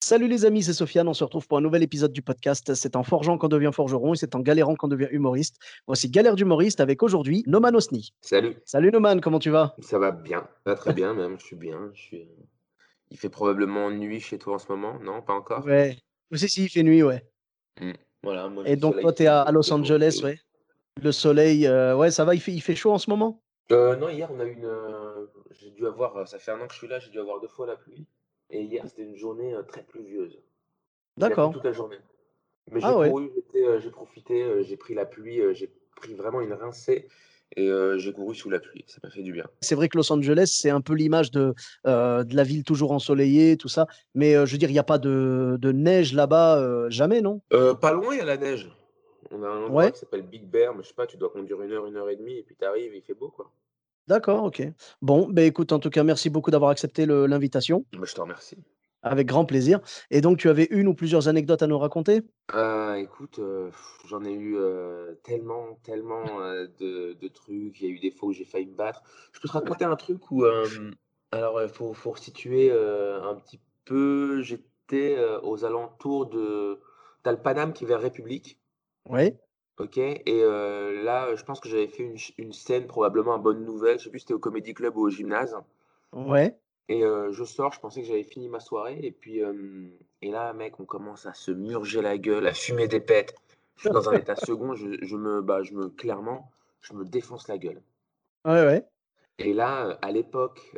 Salut les amis, c'est Sofiane. On se retrouve pour un nouvel épisode du podcast. C'est en forgeant qu'on devient forgeron et c'est en galérant qu'on devient humoriste. Voici Galère d'humoriste avec aujourd'hui Noman Osni. Salut, Salut Noman, comment tu vas? ça va bien, ça va très bien même, je suis bien, il fait probablement nuit chez toi en ce moment, non, pas encore? Ouais. Si, il fait nuit, ouais. Mmh. Voilà, moi Et le donc soleil toi, tu es qui à brille Los toujours, Angeles, c'est ouais. Le soleil, ouais, ça va, il fait chaud en ce moment? non, hier on a eu j'ai dû avoir, ça fait 1 an que je suis là, j'ai dû avoir 2 fois la pluie et hier c'était une journée, très pluvieuse. Il a plu D'accord. toute la journée. Mais j'ai Ah ouais. couru, j'ai profité, j'ai pris la pluie, j'ai pris vraiment une rincée et j'ai couru sous la pluie, ça m'a fait du bien. C'est vrai que Los Angeles, c'est un peu l'image de la ville toujours ensoleillée, tout ça. Mais je veux dire, il n'y a pas de neige là-bas, jamais, non? Pas loin, il y a la neige. On a un endroit Ouais. qui s'appelle Big Bear, mais je sais pas, tu dois conduire 1 heure et demie et puis tu arrives, il fait beau, quoi. D'accord, ok. Bon, ben écoute, en tout cas, merci beaucoup d'avoir accepté l'invitation. Bah, je te remercie. Avec grand plaisir. Et donc, tu avais une ou plusieurs anecdotes à nous raconter? Écoute, j'en ai eu, tellement, tellement, de trucs. Il y a eu des fois où j'ai failli me battre. Je peux te raconter un truc où, alors, faut resituer, un petit peu. J'étais, aux alentours de tu le Paname qui est vers République, Oui. OK? Et là, je pense que j'avais fait une scène probablement à Bonne Nouvelle. Je sais plus si c'était au Comedy Club ou au gymnase. Ouais. Et je sors, je pensais que j'avais fini ma soirée et puis, et là, mec, on commence à se murger la gueule, à fumer des pètes. Je suis dans un état second, clairement, je me défonce la gueule. Ouais, ouais. Et là, à l'époque,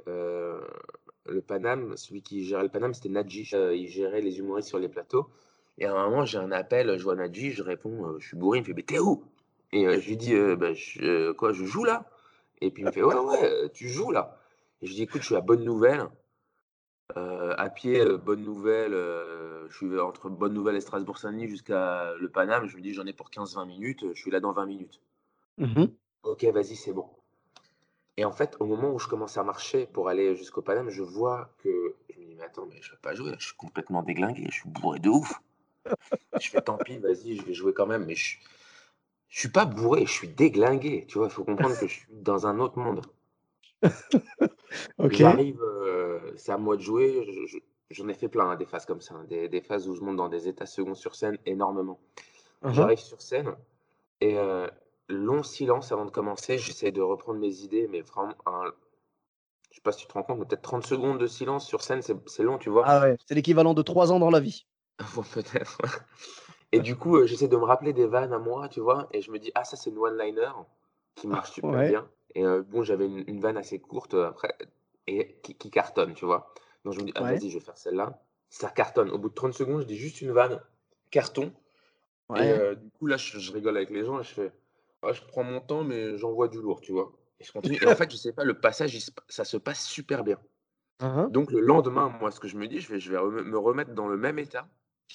le Paname, celui qui gérait le Paname, c'était Nadji, il gérait les humoristes sur les plateaux et à un moment, j'ai un appel, je vois Nadji, je réponds, je suis bourré, il me fait: «Mais tu où?» Et je lui dis: «Bah, quoi, je joue là?» Et puis il me fait: «Ouais, ouais, tu joues là?» Et je lui dis: «Écoute, je suis à Bonne Nouvelle». À pied, Bonne Nouvelle, je suis entre Bonne Nouvelle et Strasbourg-Saint-Denis jusqu'à le Paname. Je me dis: «J'en ai pour 15-20 minutes, je suis là dans 20 minutes». Mmh. «OK, vas-y, c'est bon». Et en fait, au moment où je commence à marcher pour aller jusqu'au Paname, je vois que je me dis: «Mais attends, mais je peux pas jouer là, je suis complètement déglingué, je suis bourré de ouf». Je fais: «Tant pis, vas-y, je vais jouer quand même», mais je suis pas bourré, je suis déglingué, tu vois? Il faut comprendre que je suis dans un autre monde. OK. J'arrive, c'est à moi de jouer, j'en ai fait plein, hein, des phases comme ça, hein, des phases où je monte dans des états seconds sur scène énormément. Mmh mh. J'arrive sur scène et long silence avant de commencer, j'essaie de reprendre mes idées, mais vraiment je sais pas si tu te rends compte, mais peut-être 30 secondes de silence sur scène, c'est long, tu vois? Ah ouais, c'est l'équivalent de 3 ans dans la vie. Bon, peut-être. Et du coup, j'essaie de me rappeler des vannes à moi, tu vois? Et je me dis: «Ah ça, c'est une one liner qui marche super Ouais. bien» et bon, j'avais une vanne assez courte, après et qui cartonne, tu vois? Donc je me dis: «Ah Ouais. vas-y, je vais faire celle-là». Ça cartonne. Au bout de 30 secondes, je dis juste une vanne, carton et Ouais. du coup, là, je rigole avec les gens et je fais: «Ouais, je prends mon temps, mais j'envoie du lourd», tu vois? Et je continue et en fait, je sais pas, le passage, ça se passe super bien. Hein, hein. Donc le lendemain, moi, ce que je me dis, je vais me remettre dans le même état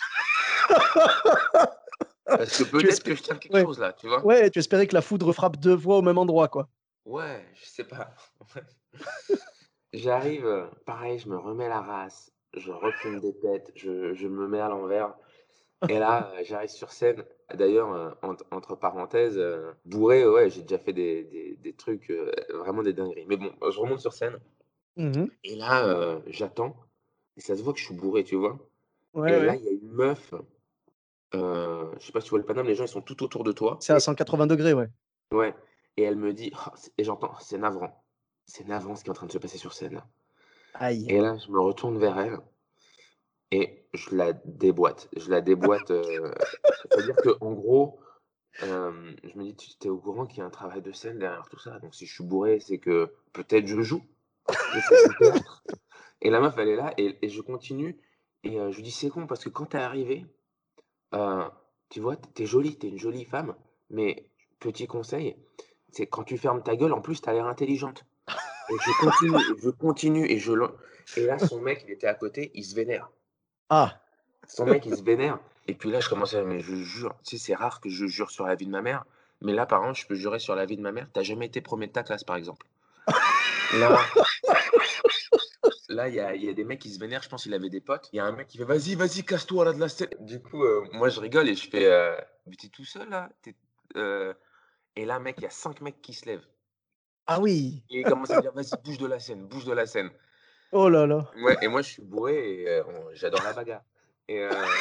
parce que Tu peut-être espé que je tiens quelque Ouais. chose là, tu vois? Ouais, tu espérais que la foudre frappe 2 fois au même endroit, quoi. Ouais, je sais pas. J'arrive, pareil, je me remets la race, je refume des pètes, je me mets à l'envers et là, j'arrive sur scène. D'ailleurs, entre parenthèses, bourré, ouais, j'ai déjà fait des trucs, vraiment des dingueries. Mais bon, je remonte sur scène Mmh mh. et là, j'attends et ça se voit que je suis bourré, tu vois? Ouais, Et là, ouais. il y a une meuf, je sais pas si tu vois le Paname, les gens, ils sont tout autour de toi C'est à 180°, ouais. ouais et elle me dit: «Oh, et j'entends: «C'est navrant. C'est navrant ce qui est en train de se passer sur scène». Aïe. Et là, je me retourne vers elle et je la déboîte. Je la déboîte, c'est-à-dire qu'en gros, je me dis: «Tu es au courant qu'il y a un travail de scène derrière tout ça? Donc si je suis bourré, c'est que peut-être je joue, je fais du théâtre». Et la meuf, elle est là et je continue et je lui dis: «C'est con parce que quand tu es arrivée, heu, tu vois, tu es jolie, tu es une jolie femme, mais petit conseil, c'est quand tu fermes ta gueule, en plus, tu as l'air intelligente». Et je continue et là, son mec, il était à côté, il se vénère. Ah! Son mec, il se vénère et puis là, je commence à mais je jure, tu sais, c'est rare que je jure sur la vie de ma mère, mais là, par contre, je peux jurer sur la vie de ma mère. Tu as jamais été 1er de ta classe, par exemple. Là il y a des mecs qui se vénèrent, je pense il avait des potes. Il y a un mec qui fait: «Vas-y, vas-y, casse-toi là de la scène». Du coup, moi, je rigole et je fais: «Mais tu es tout seul là? Heu» et là, mec, il y a 5 mecs qui se lèvent Ah oui! et ils commencent à me dire: «Vas-y, bouge de la scène, bouge de la scène». Oh là là! Ouais et moi, je suis bourré et j'adore la bagarre. Et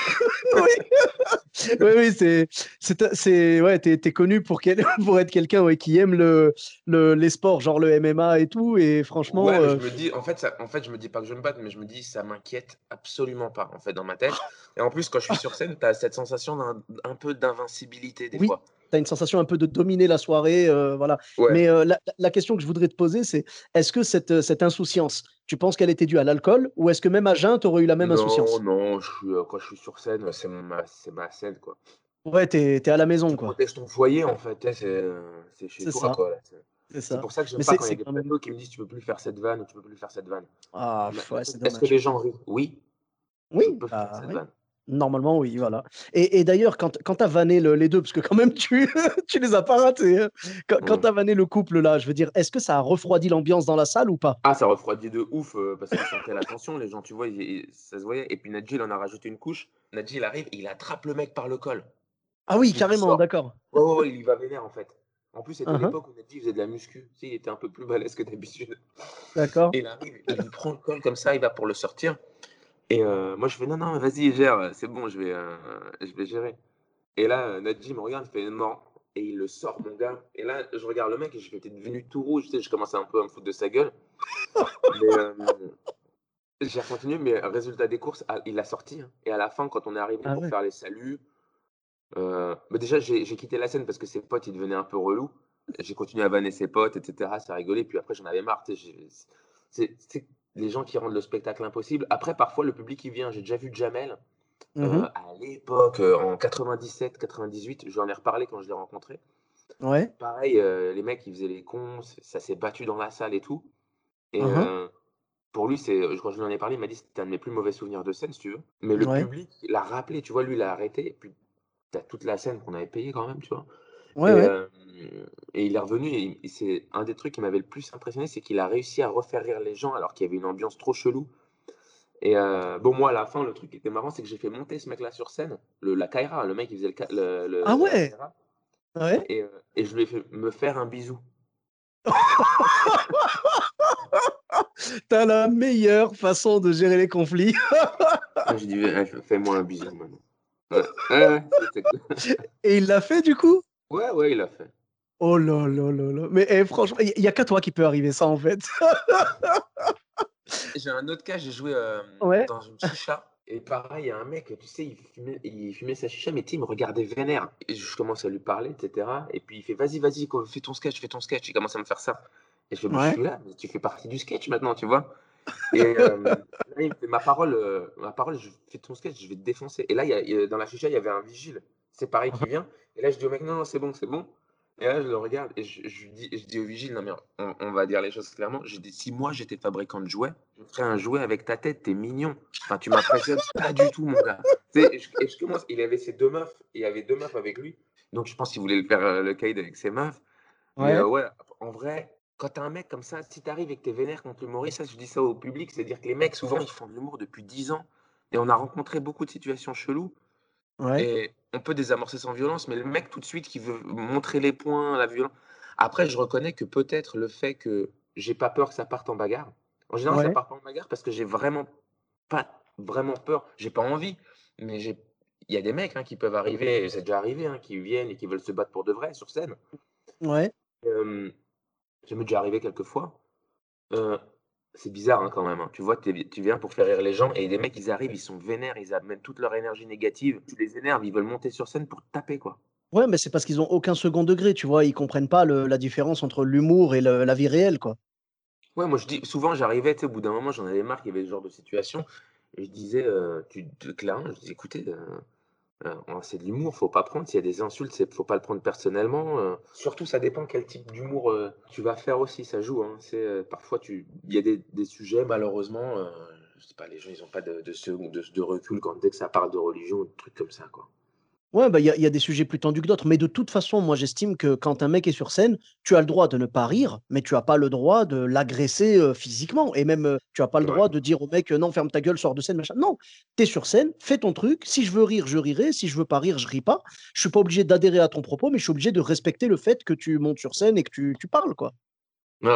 Oui, oui, oui, ouais, t'es connu pour, pour être quelqu'un, ouais, qui aime les sports, genre le MMA et tout. Et ouais, franchement, mais je me dis, en fait, je me dis pas que je vais me battre, mais je me dis, ça m'inquiète absolument pas, en fait, dans ma tête. Et en plus, quand je suis sur scène, tu as cette sensation un peu d'invincibilité des oui, fois. tu as une sensation un peu de dominer la soirée, voilà. Ouais. Mais la question que je voudrais te poser, c'est est-ce que cette insouciance, tu penses qu'elle était due à l'alcool ou est-ce que même à jeun, tu aurais eu la même Non, insouciance? non, quand je suis sur scène, c'est ma scène, quoi. Ouais, t'es à la maison, Tu quoi. protèges ton foyer, en fait, tu sais, c'est chez C'est toi, ça, quoi, là, c'est c'est ça. pour ça que j'aime Mais pas c'est quand il y a c'est des quand même. plateaux qui me disent: «Tu peux plus faire cette vanne» ou «Tu peux plus faire cette vanne». Ah, pff, ouais, c'est Est-ce que dommage. les gens rient? Oui, je Oui, peux faire bah, cette oui. vanne. Normalement, oui, voilà. Et d'ailleurs, quand tu as vanné les 2, parce que quand même tu tu les as pas ratés, hein. Quand tu Mmh. as vanné le couple là, je veux dire, est-ce que ça a refroidi l'ambiance dans la salle ou pas? Ah, ça refroidit de ouf, parce qu'ils sentaient la tension, les gens, tu vois? Ça se voyait et puis Nadji, il en a rajouté une couche. Nadji, il arrive, il attrape le mec par le col. Ah oui, Il lui carrément, sort. d'accord. Ouais, ouais, ouais, il y va vénère, en fait. En plus, c'était Hein, hein, l'époque où Nadji, il faisait de la muscu. Tu sais, il était un peu plus balèze que d'habitude d'accord. et il arrive, il lui prend le col comme ça, il va pour le sortir et moi, je fais: «Non, non, vas-y, gère, c'est bon, je vais gérer» et là, Nadji me regarde, il fait: «Non» et il le sort, mon gars et là, je regarde le mec et j'étais devenu tout rouge, tu sais, je commençais un peu à me foutre de sa gueule mais j'ai continué, mais résultat des courses, il l'a sorti, hein et à la fin, quand on est arrivé Ah pour ouais. faire les saluts, bah, déjà, j'ai quitté la scène parce que ses potes, ils devenaient un peu relous. J'ai continué à vanner ses potes et cetera, ça rigolait, puis après, j'en avais marre, tu sais, c'est les gens qui rendent le spectacle impossible. Après, parfois, le public, il vient. J'ai déjà vu Jamel, Mmh. à l'époque, en 97-98, j'en ai reparlé quand je l'ai rencontré. Ouais. Pareil, les mecs, ils faisaient les cons, ça s'est battu dans la salle et tout et Hein, hein. pour lui, quand je lui en ai parlé, il m'a dit: «C'était un de mes plus mauvais souvenirs de scène», si tu veux. Mais le Ouais. public l'a rappelé, tu vois? Lui, il a arrêté et puis tu as toute la scène qu'on avait payée quand même, tu vois? Ouais, Et ouais. et il est revenu et c'est un des trucs qui m'avait le plus impressionné, c'est qu'il a réussi à refaire rire les gens alors qu'il y avait une ambiance trop chelou et bon, moi, à la fin, le truc qui était marrant, c'est que j'ai fait monter ce mec-là sur scène, la Kaira, le mec, il faisait Ah la ouais! Kaira Ouais. et je lui ai fait me faire un bisou. Tu as la meilleure façon de gérer les conflits. Ah, j'ai dit: Fais-moi un bisou maintenant». Ouais, ouais, ouais, c'était Et il l'a fait du coup? ouais, ouais, il l'a fait. Oh là là là là. Mais franchement, il y a qu'à toi qui peut arriver ça, en fait. J'ai un autre cas, j'ai joué, Ouais. dans une chicha et pareil, il y a un mec, tu sais, il fumait sa chicha, mais tu sais, il me regardait vénère et je commence à lui parler et cetera et puis il fait: «Vas-y, vas-y, fais ton sketch, fais ton sketch». Il commence à me faire ça et je fais: «Beh, je Ouais. suis là, mais tu fais partie du sketch maintenant», tu vois? Et là, il me fait: ma parole, je fais ton sketch, je vais te défoncer» et là, dans la chicha, il y avait un vigile, c'est pareil, Hein, qui hein. vient et là, je dis au mec: «Non, non, c'est bon, c'est bon» et là, je le regarde et je dis au vigile: «Non, mais on va dire les choses clairement». J'ai dit: «Si moi, j'étais fabricant de jouets, je ferais un jouet avec ta tête, tu es mignon. Enfin, tu m'impressionnes pas du tout, mon gars». Tu sais? Et je commence il avait ses 2 meufs, il y avait 2 meufs avec lui, donc je pense qu'il voulait le faire, le caïd avec ses meufs mais Ouais. ouais, en vrai, quand tu as un mec comme ça, si tu arrives et que tu es vénère contre l'humoriste, ça je dis ça au public, c'est-à-dire que les mecs souvent ils font de l'humour depuis 10 ans et on a rencontré beaucoup de situations cheloues Ouais. et on peut désamorcer sans violence, mais le mec tout de suite qui veut montrer les points, la violence après je reconnais que peut-être le fait que j'ai pas peur que ça parte en bagarre. En général, ça Ouais. part pas en bagarre parce que j'ai vraiment pas vraiment peur, j'ai pas envie, mais il y a des mecs, hein, qui peuvent arriver, et c'est déjà arrivé, hein, qui viennent et qui veulent se battre pour de vrai sur scène. Ouais. Hem Ça m'est déjà arrivé quelques fois. Heu, c'est bizarre, hein, quand même, hein. Tu vois, tu viens pour faire rire les gens et des mecs, ils arrivent, ils sont vénères, ils amènent toute leur énergie négative. Tu les énerves, ils veulent monter sur scène pour te taper, quoi. Ouais, mais c'est parce qu'ils ont aucun second degré, tu vois? Ils comprennent pas la différence entre l'humour et la vie réelle, quoi. Ouais, moi, je dis souvent, j'arrivais, tu sais, au bout d'un moment, j'en avais marre qu'il y avait ce genre de situation et je disais, clairement, je dis: «Écoutez, c'est de l'humour, faut pas prendre s'il y a des insultes, faut pas le prendre personnellement, surtout ça dépend quel type d'humour, tu vas faire aussi, ça joue, hein. Parfois il y a des sujets malheureusement, je sais pas, les gens ils ont pas de recul quand dès que ça parle de religion ou de trucs comme ça, quoi. Ouais, bah, il y a des sujets plus tendus que d'autres, mais de toute façon, moi, j'estime que quand un mec est sur scène, tu as le droit de ne pas rire, mais tu as pas le droit de l'agresser, physiquement et même, tu as pas le Ouais. droit de dire au mec: «Non, ferme ta gueule, sors de scène», machin. Non, tu es sur scène, fais ton truc. Si je veux rire, je rirai. Si je veux pas rire, je ris pas. Je suis pas obligé d'adhérer à ton propos, mais je suis obligé de respecter le fait que tu montes sur scène et que tu parles, quoi. Ouais, ouais.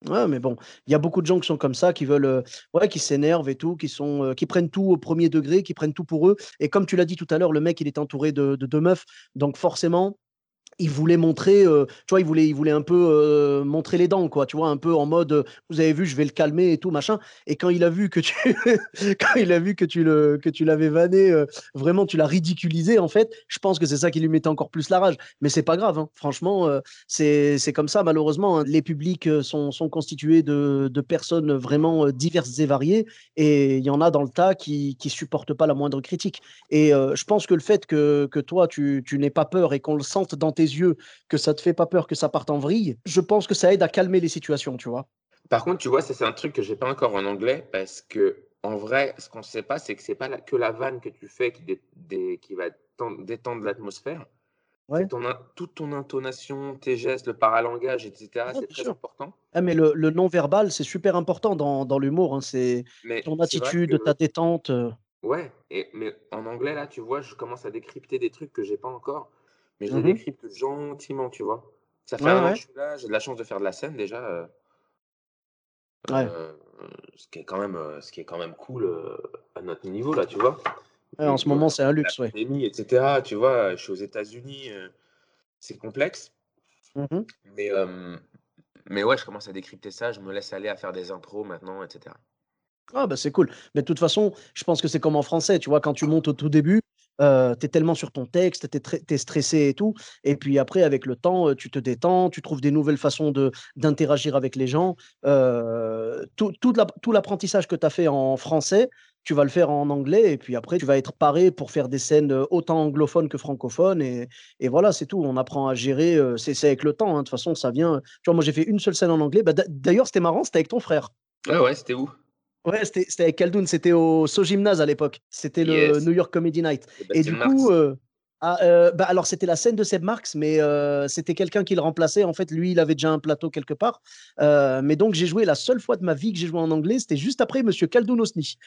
Ouais, mais bon, il y a beaucoup de gens qui sont comme ça, qui veulent, ouais, qui s'énervent et tout, qui prennent tout au premier degré, qui prennent tout pour eux. Et comme tu l'as dit tout à l'heure, le mec, il est entouré de 2 meufs, donc forcément, il voulait montrer, tu vois, il voulait un peu montrer les dents, quoi, tu vois, un peu en mode, vous avez vu, je vais le calmer et tout, machin. Et quand il a vu que tu, quand il a vu que tu l'avais vanné, vraiment, tu l'as ridiculisé, en fait, je pense que c'est ça qui lui mettait encore plus la rage. Mais c'est pas grave, hein. Franchement, c'est comme ça, malheureusement, hein. Les publics sont constitués de personnes vraiment diverses et variées. Et il y en a dans le tas qui supportent pas la moindre critique. Et je pense que le fait que toi, tu n'aies pas peur et qu'on le sente dans tes yeux, que ça te fait pas peur que ça parte en vrille, je pense que ça aide à calmer les situations, tu vois. Par contre, tu vois, ça, c'est un truc que j'ai pas encore en anglais parce que en vrai, ce qu'on sait pas, c'est que c'est pas que la vanne que tu fais qui va détendre l'atmosphère. C'est Ouais, toute ton intonation, tes gestes, le paralangage, etc. ouais, C'est bien très sûr. important. Ah, mais le non-verbal, c'est super important dans l'humour, hein. C'est Mais ton c'est vrai attitude, ta que, détente. ouais, mais en anglais, là, tu vois, je commence à décrypter des trucs que j'ai pas encore, mais je les Mhm. décrypte gentiment, tu vois. Ça fait Ouais, un an que ouais, je suis là, j'ai de la chance de faire de la scène déjà, ouais. heu, ce qui est quand même cool, à notre niveau là, tu vois? Ouais, en Et ce puis on moment, est en c'est un pleine la luxe, ouais. pandémie et cetera, tu vois? Je suis aux États-Unis, c'est complexe, Mhm. mais ouais, je commence à décrypter ça, je me laisse aller à faire des impros maintenant et cetera. Ah bah, c'est cool. Mais de toute façon, je pense que c'est comme en français, tu vois? Quand tu montes au tout début, tu es tellement sur ton texte, tu stressé et tout et puis après avec le temps, tu te détends, tu trouves des nouvelles façons d'interagir avec les gens. Tout l'apprentissage que tu as fait en français, tu vas le faire en anglais et puis après tu vas être paré pour faire des scènes, autant anglophones que francophones et voilà, c'est tout. On apprend à gérer, c'est avec le temps, hein. De toute façon, ça vient, tu vois? Moi, j'ai fait une seule scène en anglais. Bah, d'ailleurs, c'était marrant, c'était avec ton frère. Ah ouais, c'était où? Ouais, c'était avec Khaldun, c'était au Gymnase à l'époque. C'était le Yes, New York Comedy Night et Sébastien du coup, Marx. bah, alors c'était la scène de Seb Marx, mais c'était quelqu'un qui le remplaçait. En fait, lui, il avait déjà un plateau quelque part, mais donc j'ai joué la seule fois de ma vie que j'ai joué en anglais, c'était juste après Monsieur Khaldun Osni.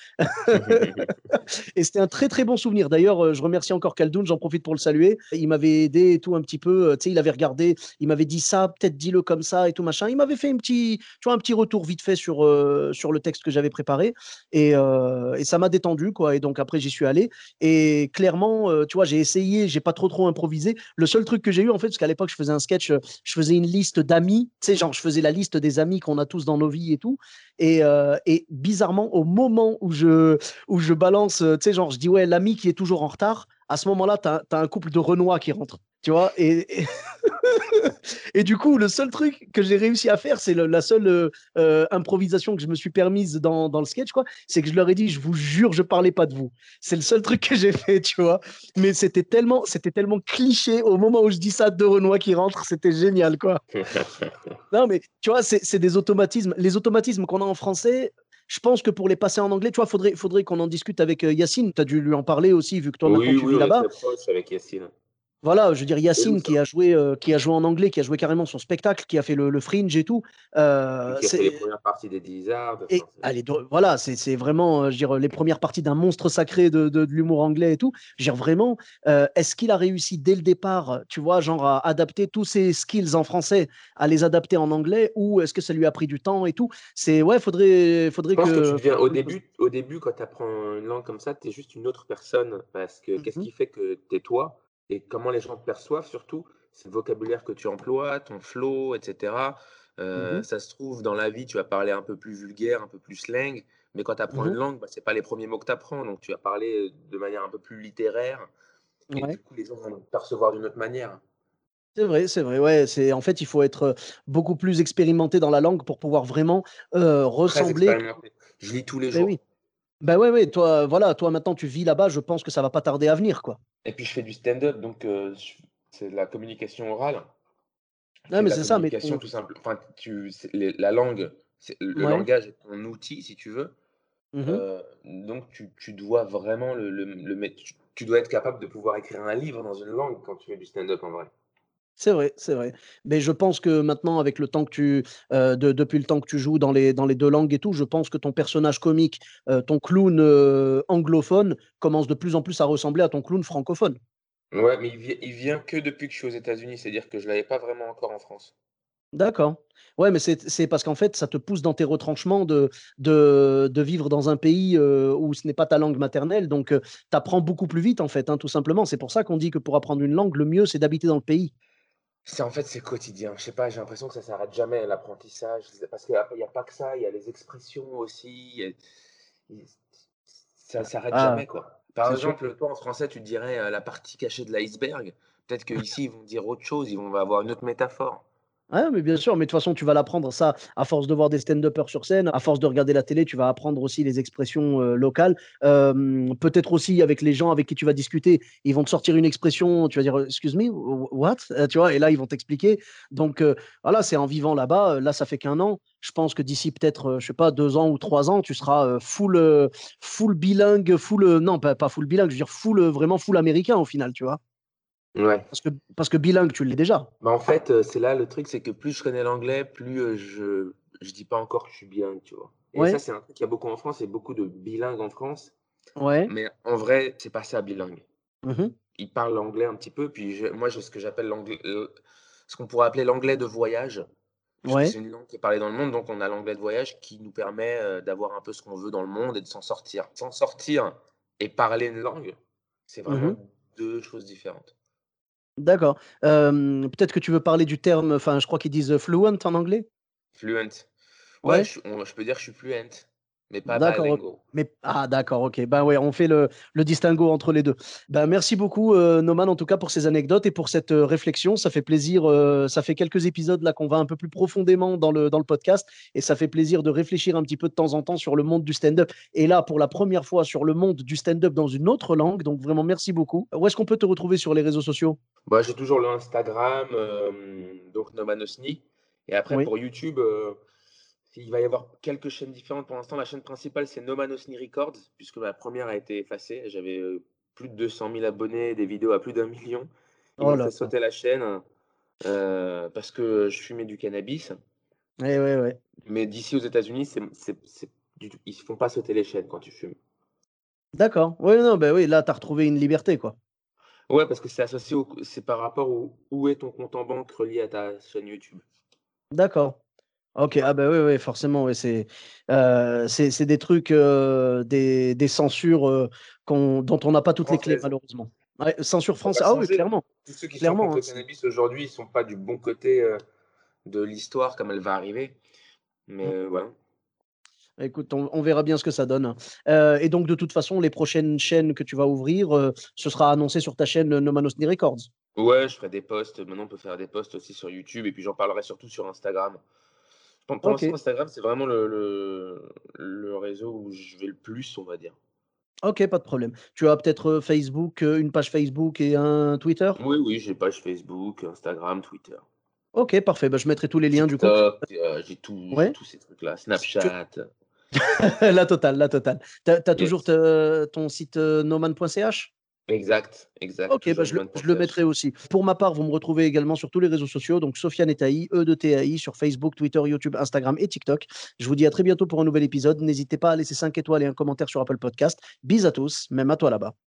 Et c'était un très très bon souvenir. D'ailleurs, je remercie encore Kaldoun, j'en profite pour le saluer. Il m'avait aidé et tout un petit peu. Tu sais, il avait regardé, il m'avait dit ça, peut-être dis-le comme ça et tout machin. Il m'avait fait un petit retour vite fait sur le texte que j'avais préparé et ça m'a détendu quoi. Et donc après j'y suis allé et clairement, tu vois, j'ai essayé, j'ai pas trop improvisé. Le seul truc que j'ai eu en fait, parce qu'à l'époque je faisais un sketch, je faisais une liste d'amis, tu sais, genre je faisais la liste des amis qu'on a tous dans nos vies et tout. Et bizarrement, au moment où je balance, tu sais, genre, je dis, ouais, l'ami qui est toujours en retard, à ce moment-là, tu as un couple de Renois qui rentre, tu vois, et du coup, le seul truc que j'ai réussi à faire, c'est la seule improvisation que je me suis permise dans le sketch, quoi, c'est que je leur ai dit, je vous jure, je parlais pas de vous. C'est le seul truc que j'ai fait, tu vois, mais c'était tellement cliché au moment où je dis ça, deux Renois qui rentrent, c'était génial, quoi. Non, mais tu vois, c'est des automatismes. Les automatismes qu'on a en français, je pense que pour les passer en anglais, tu vois, faudrait qu'on en discute avec Yacine. Tu as dû lui en parler aussi, vu que toi, maintenant, Oui, tu oui, vis on est là-bas. très proches avec Yacine. Voilà, je veux dire, C'est où Yacine ça? qui a joué en anglais, qui a joué carrément son spectacle, qui a fait le Fringe et tout. Et qui a fait les C'est premières parties des Lizards, et enfin, c'est allez, voilà, c'est vraiment, je veux dire, les premières parties d'un monstre sacré de l'humour anglais et tout. Je veux dire, vraiment, est-ce qu'il a réussi dès le départ, tu vois, genre à adapter tous ses skills en français, à les adapter en anglais, ou est-ce que ça lui a pris du temps et tout? Ouais, je faudrait pense que tu que deviens faudrait qu'on lui pose. au début, quand tu apprends une langue comme ça, tu es juste une autre personne parce que qu'est-ce Mhm, qui fait que tu es toi et comment les gens te perçoivent surtout, c'est le vocabulaire que tu emploies, ton flow et cetera. mhm, Ça se trouve, dans la vie, tu vas parler un peu plus vulgaire, un peu plus slang, mais quand tu apprends une mhm, langue, bah, c'est pas les premiers mots que tu apprends, donc tu vas parler, de manière un peu plus littéraire et ouais. du coup, les gens vont te percevoir d'une autre manière. C'est vrai, ouais. En fait, il faut être beaucoup plus expérimenté dans la langue pour pouvoir vraiment Très ressembler. expérimenté. Je lis tous les Ben oui. jours Ben ouais, ouais. Toi, voilà, toi maintenant tu vis là-bas. Je pense que ça va pas tarder à venir, quoi. et puis je fais du stand-up, donc c'est de la communication orale. Ouais, C'est de mais la c'est ça. Mais communication tout simple. Enfin, la langue, le ouais. langage est ton outil si tu veux, Mhm. donc tu dois vraiment le mettre tu dois être capable de pouvoir écrire un livre dans une langue quand tu fais du stand-up en vrai. C'est vrai, c'est vrai. Mais je pense que maintenant, avec le temps que depuis le temps que tu joues dans les 2 langues et tout, je pense que ton personnage comique, ton clown, anglophone commence de plus en plus à ressembler à ton clown francophone. Ouais, mais il vient que depuis que je suis aux États-Unis, c'est-à-dire que je l'avais pas vraiment encore en France. D'accord. Ouais, mais c'est parce qu'en fait, ça te pousse dans tes retranchements de vivre dans un pays, où ce n'est pas ta langue maternelle, donc tu apprends beaucoup plus vite, en fait, hein, tout simplement. C'est pour ça qu'on dit que pour apprendre une langue, le mieux, c'est d'habiter dans le pays. C'est quotidien. Je sais pas, j'ai l'impression que ça s'arrête jamais l'apprentissage. Parce qu'il y a pas que ça, il y a les expressions aussi, il ça s'arrête Ah, jamais, quoi. Par c'est sûr. exemple, toi, en français, tu dirais, la partie cachée de l'iceberg. Peut-être qu'ici, ils vont dire autre chose, ils vont avoir une autre métaphore. Ah, mais bien sûr, mais de toute façon, tu vas l'apprendre ça à force de voir des stand-uppers sur scène, à force de regarder la télé, tu vas apprendre aussi les expressions locales. Peut-être aussi avec les gens avec qui tu vas discuter, ils vont te sortir une expression, tu vas dire Excuse me, what? Tu vois, et là, ils vont t'expliquer. Donc, voilà, c'est en vivant là-bas. Là, ça fait qu'un an. Je pense que d'ici peut-être, je sais pas, 2 ans ou 3 ans, tu seras full bilingue, non, pas full bilingue, je veux dire vraiment full américain au final, tu vois. Ouais. Parce que bilingue, tu l'es déjà. Bah, en fait, c'est là le truc, c'est que plus je connais l'anglais, plus, je dis pas encore que je suis bilingue, tu vois? Et ça, Ouais, c'est un truc qu'il y a beaucoup en France, il y a beaucoup de bilingues en France, ouais. mais en vrai, c'est pas ça bilingue. Mhm. Ils parlent l'anglais un petit peu, puis moi, j'ai ce que j'appelle ce qu'on pourrait appeler l'anglais de voyage, puisque Ouais. c'est une langue qui est parlée dans le monde, donc on a l'anglais de voyage qui nous permet, d'avoir un peu ce qu'on veut dans le monde et de s'en sortir. S'en sortir et parler une langue, c'est vraiment Mhm. 2 choses différentes. D'accord. Peut-être que tu veux parler du terme, enfin, je crois qu'ils disent fluent en anglais? Fluent. Ouais, Ouais? je peux dire que je suis fluent, mais pas D'accord, OK. bilingual. Mais ah d'accord, OK. Ben, ouais, on fait le distinguo entre les 2. Ben, merci beaucoup, Noman, en tout cas, pour ces anecdotes et pour cette, réflexion. Ça fait plaisir, ça fait quelques épisodes là qu'on va un peu plus profondément dans le podcast et ça fait plaisir de réfléchir un petit peu de temps en temps sur le monde du stand-up et là, pour la première fois, sur le monde du stand-up dans une autre langue, donc vraiment merci beaucoup. Où est-ce qu'on peut te retrouver sur les réseaux sociaux? Bah, j'ai toujours le Instagram, donc Nomanosni, et après Oui. pour YouTube, il va y avoir quelques chaînes différentes. Pour l'instant, la chaîne principale, c'est Nomanosni Records, puisque ma première a été effacée. J'avais, plus de 200 000 abonnés, des vidéos à plus d'1 million. Ils Oh m'ont là fait là. sauter la chaîne, parce que je fumais du cannabis. Eh ouais, ouais. Mais d'ici aux États-Unis, c'est du tout, ils font pas sauter les chaînes quand tu fumes. D'accord. Oui, non, ben oui, là, tu as retrouvé une liberté, quoi. Ouais, parce que c'est associé c'est par rapport où est ton compte en banque relié à ta chaîne YouTube. D'accord. OK. Ah Voilà. bah, oui, oui, forcément, oui, c'est des trucs, des censures, dont on n'a pas toutes les clés, Française. malheureusement. Ouais, censure Ça va française. Ah oui, changer, hein. clairement, Tous ceux qui sont clairement, contre hein, le cannabis aujourd'hui, ils sont pas du bon côté, de l'histoire comme elle va arriver. Mais, mmh. voilà. Écoute, on verra bien ce que ça donne, hein. Et donc de toute façon, les prochaines chaînes que tu vas ouvrir, ce sera annoncé sur ta chaîne, No Manos Ni Records? Ouais, je ferai des posts. Maintenant, on peut faire des posts aussi sur YouTube et puis j'en parlerai surtout sur Instagram. Pour l'instant, OK. Instagram, c'est vraiment le réseau où je vais le plus, on va dire. OK, pas de problème. Tu as peut-être, Facebook, une page Facebook et un Twitter? Oui, oui, j'ai page Facebook, Instagram, Twitter, OK, parfait. Bah, je mettrai tous les liens du coup. TikTok, j'ai Ouais. tous ces trucs-là, Tu Snapchat. La totale, la totale. Tu as toujours Yes. ton site, noman.ch? Exact, exact, OK, bah, toujours je le mettrai noman.ch. aussi. Pour ma part, vous me retrouvez également sur tous les réseaux sociaux, donc Sofiane et Taï, E de TAI, sur Facebook, Twitter, YouTube, Instagram et TikTok. Je vous dis à très bientôt pour un nouvel épisode. N'hésitez pas à laisser 5 étoiles et un commentaire sur Apple Podcast. Bis à tous, même à toi là-bas.